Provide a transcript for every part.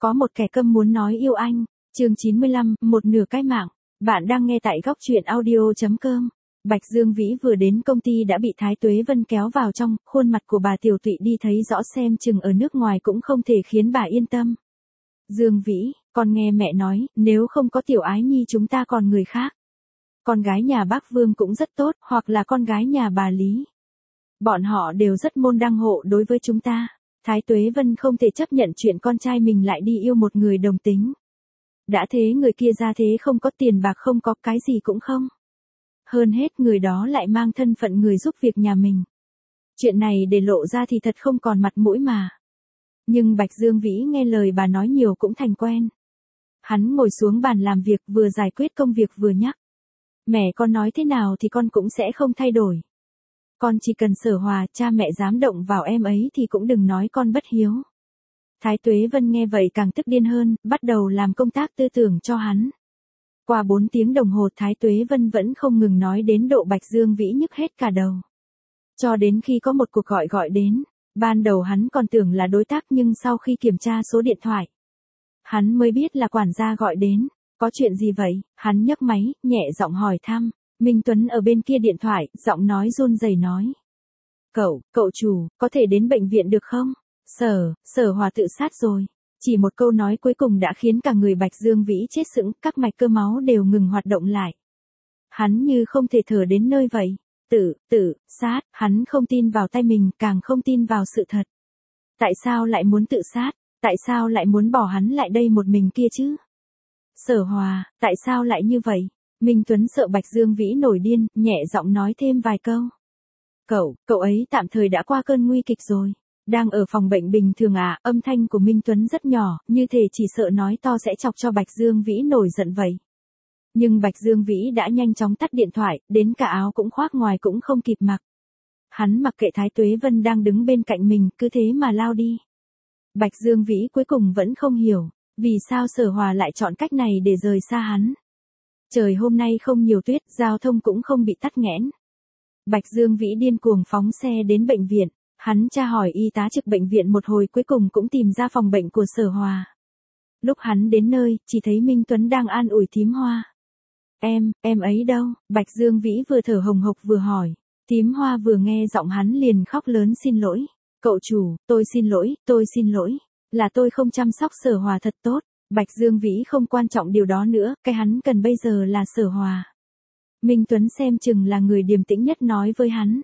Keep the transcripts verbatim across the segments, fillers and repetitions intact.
Có một kẻ câm muốn nói yêu anh. Chương chín mươi lăm, một nửa cái mạng. Bạn đang nghe tại góc truyện audio chấm com. Bạch Dương Vĩ vừa đến công ty đã bị Thái Tuế Vân kéo vào trong, khuôn mặt của bà tiểu tụy đi thấy rõ xem chừng ở nước ngoài cũng không thể khiến bà yên tâm. Dương Vĩ, con nghe mẹ nói, nếu không có Tiểu Ái Nhi chúng ta còn người khác. Con gái nhà bác Vương cũng rất tốt, hoặc là con gái nhà bà Lý. Bọn họ đều rất môn đăng hộ đối với chúng ta. Thái Tuế Vân không thể chấp nhận chuyện con trai mình lại đi yêu một người đồng tính. Đã thế người kia ra thế không có tiền bạc không có cái gì cũng không. Hơn hết người đó lại mang thân phận người giúp việc nhà mình. Chuyện này để lộ ra thì thật không còn mặt mũi mà. Nhưng Bạch Dương Vĩ nghe lời bà nói nhiều cũng thành quen. Hắn ngồi xuống bàn làm việc vừa giải quyết công việc vừa nhắc. Mẹ con nói thế nào thì con cũng sẽ không thay đổi. Con chỉ cần Sở Hòa, cha mẹ dám động vào em ấy thì cũng đừng nói con bất hiếu. Thái Tuế Vân nghe vậy càng tức điên hơn, bắt đầu làm công tác tư tưởng cho hắn. Qua bốn tiếng đồng hồ Thái Tuế Vân vẫn không ngừng nói đến độ Bạch Dương Vĩ nhức hết cả đầu. Cho đến khi có một cuộc gọi gọi đến, ban đầu hắn còn tưởng là đối tác nhưng sau khi kiểm tra số điện thoại, hắn mới biết là quản gia gọi đến. Có chuyện gì vậy? Hắn nhấc máy, nhẹ giọng hỏi thăm. Minh Tuấn ở bên kia điện thoại, giọng nói run rẩy nói. Cậu, cậu chủ, có thể đến bệnh viện được không? Sở, Sở Hòa tự sát rồi. Chỉ một câu nói cuối cùng đã khiến cả người Bạch Dương Vĩ chết sững, các mạch cơ máu đều ngừng hoạt động lại. Hắn như không thể thở đến nơi vậy. Tự, tự, sát, hắn không tin vào tay mình, càng không tin vào sự thật. Tại sao lại muốn tự sát? Tại sao lại muốn bỏ hắn lại đây một mình kia chứ? Sở Hòa, tại sao lại như vậy? Minh Tuấn sợ Bạch Dương Vĩ nổi điên, nhẹ giọng nói thêm vài câu. Cậu, cậu ấy tạm thời đã qua cơn nguy kịch rồi. Đang ở phòng bệnh bình thường à, âm thanh của Minh Tuấn rất nhỏ, như thể chỉ sợ nói to sẽ chọc cho Bạch Dương Vĩ nổi giận vậy. Nhưng Bạch Dương Vĩ đã nhanh chóng tắt điện thoại, đến cả áo cũng khoác ngoài cũng không kịp mặc. Hắn mặc kệ Thái Tuế Vân đang đứng bên cạnh mình, cứ thế mà lao đi. Bạch Dương Vĩ cuối cùng vẫn không hiểu, vì sao Sở Hòa lại chọn cách này để rời xa hắn. Trời hôm nay không nhiều tuyết, giao thông cũng không bị tắc nghẽn. Bạch Dương Vĩ điên cuồng phóng xe đến bệnh viện, hắn tra hỏi y tá trực bệnh viện một hồi cuối cùng cũng tìm ra phòng bệnh của Sở Hòa. Lúc hắn đến nơi, chỉ thấy Minh Tuấn đang an ủi Thím Hoa. Em, em ấy đâu? Bạch Dương Vĩ vừa thở hồng hộc vừa hỏi. Thím Hoa vừa nghe giọng hắn liền khóc lớn xin lỗi. Cậu chủ, tôi xin lỗi, tôi xin lỗi. Là tôi không chăm sóc Sở Hòa thật tốt. Bạch Dương Vĩ không quan trọng điều đó nữa, cái hắn cần bây giờ là Sở Hòa. Minh Tuấn xem chừng là người điềm tĩnh nhất nói với hắn.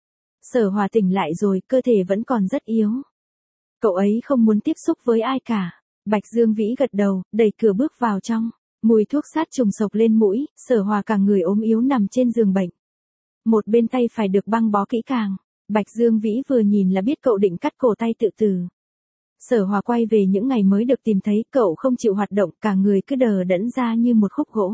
Sở Hòa tỉnh lại rồi, cơ thể vẫn còn rất yếu. Cậu ấy không muốn tiếp xúc với ai cả. Bạch Dương Vĩ gật đầu, đẩy cửa bước vào trong. Mùi thuốc sát trùng sộc lên mũi, Sở Hòa cả người ốm yếu nằm trên giường bệnh. Một bên tay phải được băng bó kỹ càng. Bạch Dương Vĩ vừa nhìn là biết cậu định cắt cổ tay tự tử. Sở Hòa quay về những ngày mới được tìm thấy, cậu không chịu hoạt động, cả người cứ đờ đẫn ra như một khúc gỗ.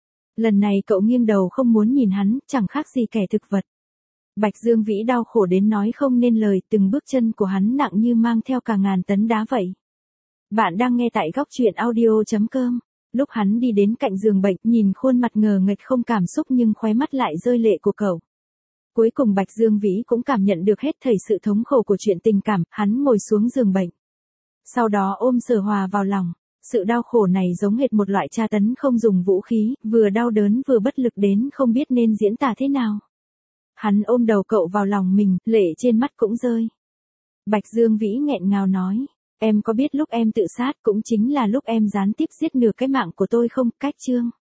Lần này cậu nghiêng đầu không muốn nhìn hắn, chẳng khác gì kẻ thực vật. Bạch Dương Vĩ đau khổ đến nói không nên lời, từng bước chân của hắn nặng như mang theo cả ngàn tấn đá vậy. Bạn đang nghe tại góc truyện audio chấm com. Lúc hắn đi đến cạnh giường bệnh, nhìn khuôn mặt ngờ nghệch không cảm xúc nhưng khóe mắt lại rơi lệ của cậu. Cuối cùng Bạch Dương Vĩ cũng cảm nhận được hết thảy sự thống khổ của chuyện tình cảm, hắn ngồi xuống giường bệnh. Sau đó ôm Sở Hòa vào lòng. Sự đau khổ này giống hệt một loại tra tấn không dùng vũ khí, vừa đau đớn vừa bất lực đến không biết nên diễn tả thế nào. Hắn ôm đầu cậu vào lòng mình, lệ trên mắt cũng rơi. Bạch Dương Vĩ nghẹn ngào nói, em có biết lúc em tự sát cũng chính là lúc em gián tiếp giết nửa cái mạng của tôi không, Cách Trương?